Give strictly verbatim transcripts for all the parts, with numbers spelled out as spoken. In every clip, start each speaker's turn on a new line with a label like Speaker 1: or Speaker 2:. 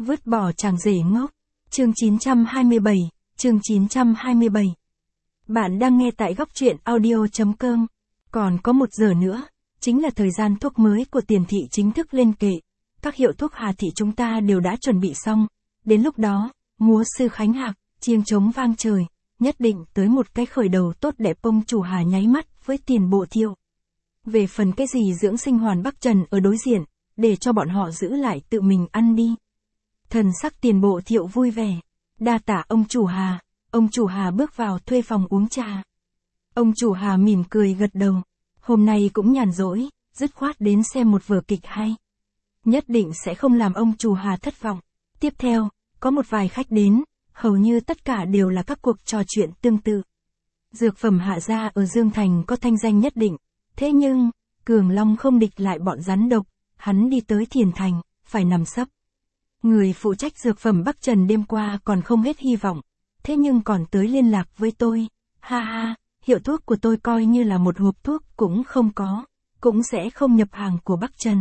Speaker 1: Vứt bỏ chàng rể ngốc. Chương chín trăm hai mươi bảy, chương chín trăm hai mươi bảy. Bạn đang nghe tại góc truyện audio chấm com. Còn có một giờ nữa, chính là thời gian thuốc mới của Tiền Thị chính thức lên kệ. Các hiệu thuốc Hà Thị chúng ta đều đã chuẩn bị xong. Đến lúc đó, múa sư Khánh Hạc, chiêng trống vang trời, nhất định tới một cái khởi đầu tốt đẹp. Ông chủ Hà nháy mắt với Tiền Bộ Thiệu. Về phần cái gì dưỡng sinh Hoàn Bắc Trần ở đối diện, để cho bọn họ giữ lại tự mình ăn đi. Thần sắc Tiền Bộ Thiệu vui vẻ. Đa tả ông chủ Hà. Ông chủ Hà bước vào thuê phòng uống trà. Ông chủ Hà mỉm cười gật đầu. Hôm nay cũng nhàn rỗi, dứt khoát đến xem một vở kịch hay. Nhất định sẽ không làm ông chủ Hà thất vọng. Tiếp theo, có một vài khách đến, hầu như tất cả đều là các cuộc trò chuyện tương tự. Dược phẩm Hạ gia ở Dương Thành có thanh danh nhất định. Thế nhưng, Cường Long không địch lại bọn rắn độc, hắn đi tới Thiền Thành, phải nằm sấp. Người phụ trách dược phẩm Bắc Trần đêm qua còn không hết hy vọng, thế nhưng còn tới liên lạc với tôi. Ha ha, hiệu thuốc của tôi coi như là một hộp thuốc cũng không có, cũng sẽ không nhập hàng của Bắc Trần.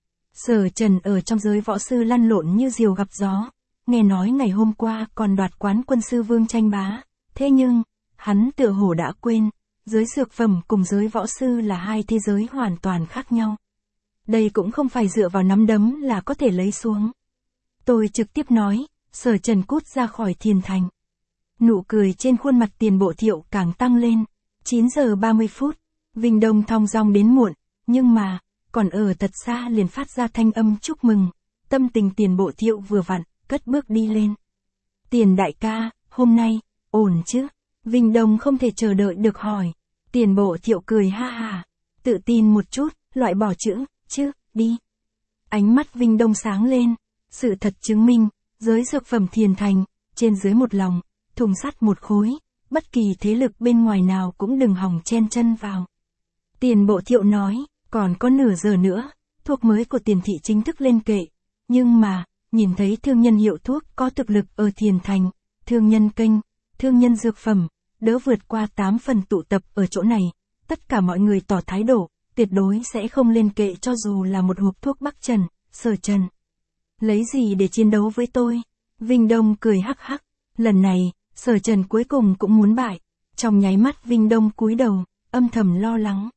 Speaker 1: Sở Trần ở trong giới võ sư lăn lộn như diều gặp gió, nghe nói ngày hôm qua còn đoạt quán quân sư Vương tranh bá, thế nhưng, hắn tựa hồ đã quên, giới dược phẩm cùng giới võ sư là hai thế giới hoàn toàn khác nhau. Đây cũng không phải dựa vào nắm đấm là có thể lấy xuống. Tôi trực tiếp nói, Sở Trần cút ra khỏi Thiền Thành. Nụ cười trên khuôn mặt Tiền Bộ Thiệu càng tăng lên. chín giờ ba mươi phút, Vinh Đông thong dong đến muộn, nhưng mà, còn ở thật xa liền phát ra thanh âm chúc mừng. Tâm tình Tiền Bộ Thiệu vừa vặn, cất bước đi lên. Tiền đại ca, hôm nay, ổn chứ? Vinh Đông không thể chờ đợi được hỏi. Tiền Bộ Thiệu cười ha ha, tự tin một chút, loại bỏ chữ, chứ, đi. Ánh mắt Vinh Đông sáng lên. Sự thật chứng minh, giới dược phẩm Thiền Thành, trên dưới một lòng, thùng sắt một khối, bất kỳ thế lực bên ngoài nào cũng đừng hòng chen chân vào. Tiền Bộ Thiệu nói, còn có nửa giờ nữa, thuốc mới của Tiền Thị chính thức lên kệ. Nhưng mà, nhìn thấy thương nhân hiệu thuốc có thực lực ở Thiền Thành, thương nhân kênh, thương nhân dược phẩm, đỡ vượt qua tám phần tụ tập ở chỗ này, tất cả mọi người tỏ thái độ, tuyệt đối sẽ không lên kệ cho dù là một hộp thuốc Bắc Trần, Sở Trần. Lấy gì để chiến đấu với tôi? Vinh Đông cười hắc hắc. Lần này, Sở Trần cuối cùng cũng muốn bại. Trong nháy mắt Vinh Đông cúi đầu, âm thầm lo lắng.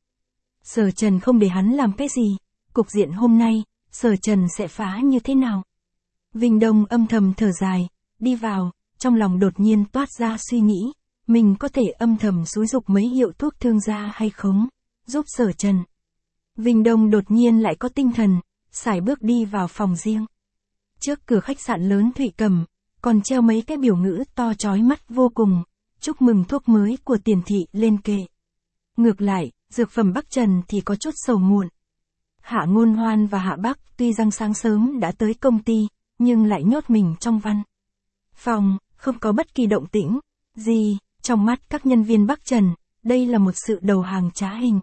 Speaker 1: Sở Trần không để hắn làm cái gì. Cục diện hôm nay, Sở Trần sẽ phá như thế nào? Vinh Đông âm thầm thở dài, đi vào, trong lòng đột nhiên toát ra suy nghĩ. Mình có thể âm thầm xúi giục mấy hiệu thuốc thương gia hay không? Giúp Sở Trần. Vinh Đông đột nhiên lại có tinh thần, sải bước đi vào phòng riêng. Trước cửa khách sạn lớn Thụy Cầm, còn treo mấy cái biểu ngữ to chói mắt vô cùng, chúc mừng thuốc mới của Tiền Thị lên kệ. Ngược lại, dược phẩm Bắc Trần thì có chút sầu muộn. Hạ Ngôn Hoan và Hạ Bắc tuy rằng sáng sớm đã tới công ty, nhưng lại nhốt mình trong văn phòng, không có bất kỳ động tĩnh gì. Trong mắt các nhân viên Bắc Trần, đây là một sự đầu hàng trá hình.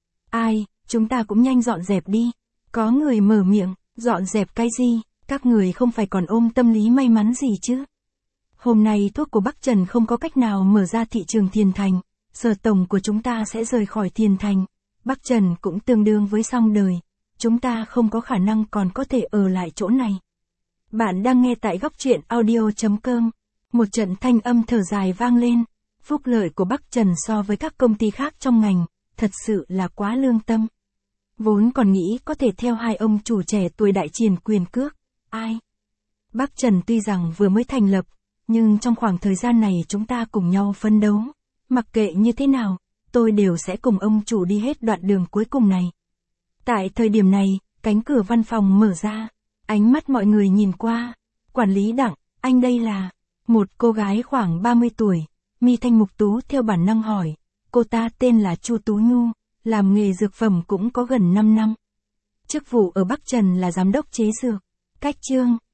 Speaker 1: Ai, chúng ta cũng nhanh dọn dẹp đi. Có người mở miệng, dọn dẹp cái gì? Các người không phải còn ôm tâm lý may mắn gì chứ? Hôm nay thuốc của Bắc Trần không có cách nào mở ra thị trường Thiền Thành. Sở tổng của chúng ta sẽ rời khỏi Thiền Thành. Bắc Trần cũng tương đương với xong đời. Chúng ta không có khả năng còn có thể ở lại chỗ này. Bạn đang nghe tại góc truyện audio chấm com. Một trận thanh âm thở dài vang lên. Phúc lợi của Bắc Trần so với các công ty khác trong ngành, thật sự là quá lương tâm. Vốn còn nghĩ có thể theo hai ông chủ trẻ tuổi đại triển quyền cước. Ai? Bắc Trần tuy rằng vừa mới thành lập, nhưng trong khoảng thời gian này chúng ta cùng nhau phấn đấu. Mặc kệ như thế nào, tôi đều sẽ cùng ông chủ đi hết đoạn đường cuối cùng này. Tại thời điểm này, cánh cửa văn phòng mở ra. Ánh mắt mọi người nhìn qua. Quản lý Đặng, anh đây là một cô gái khoảng ba mươi tuổi. Mi thanh mục tú theo bản năng hỏi. Cô ta tên là Chu Tú Nhu, làm nghề dược phẩm cũng có gần năm năm. Chức vụ ở Bắc Trần là giám đốc chế dược. Cách chương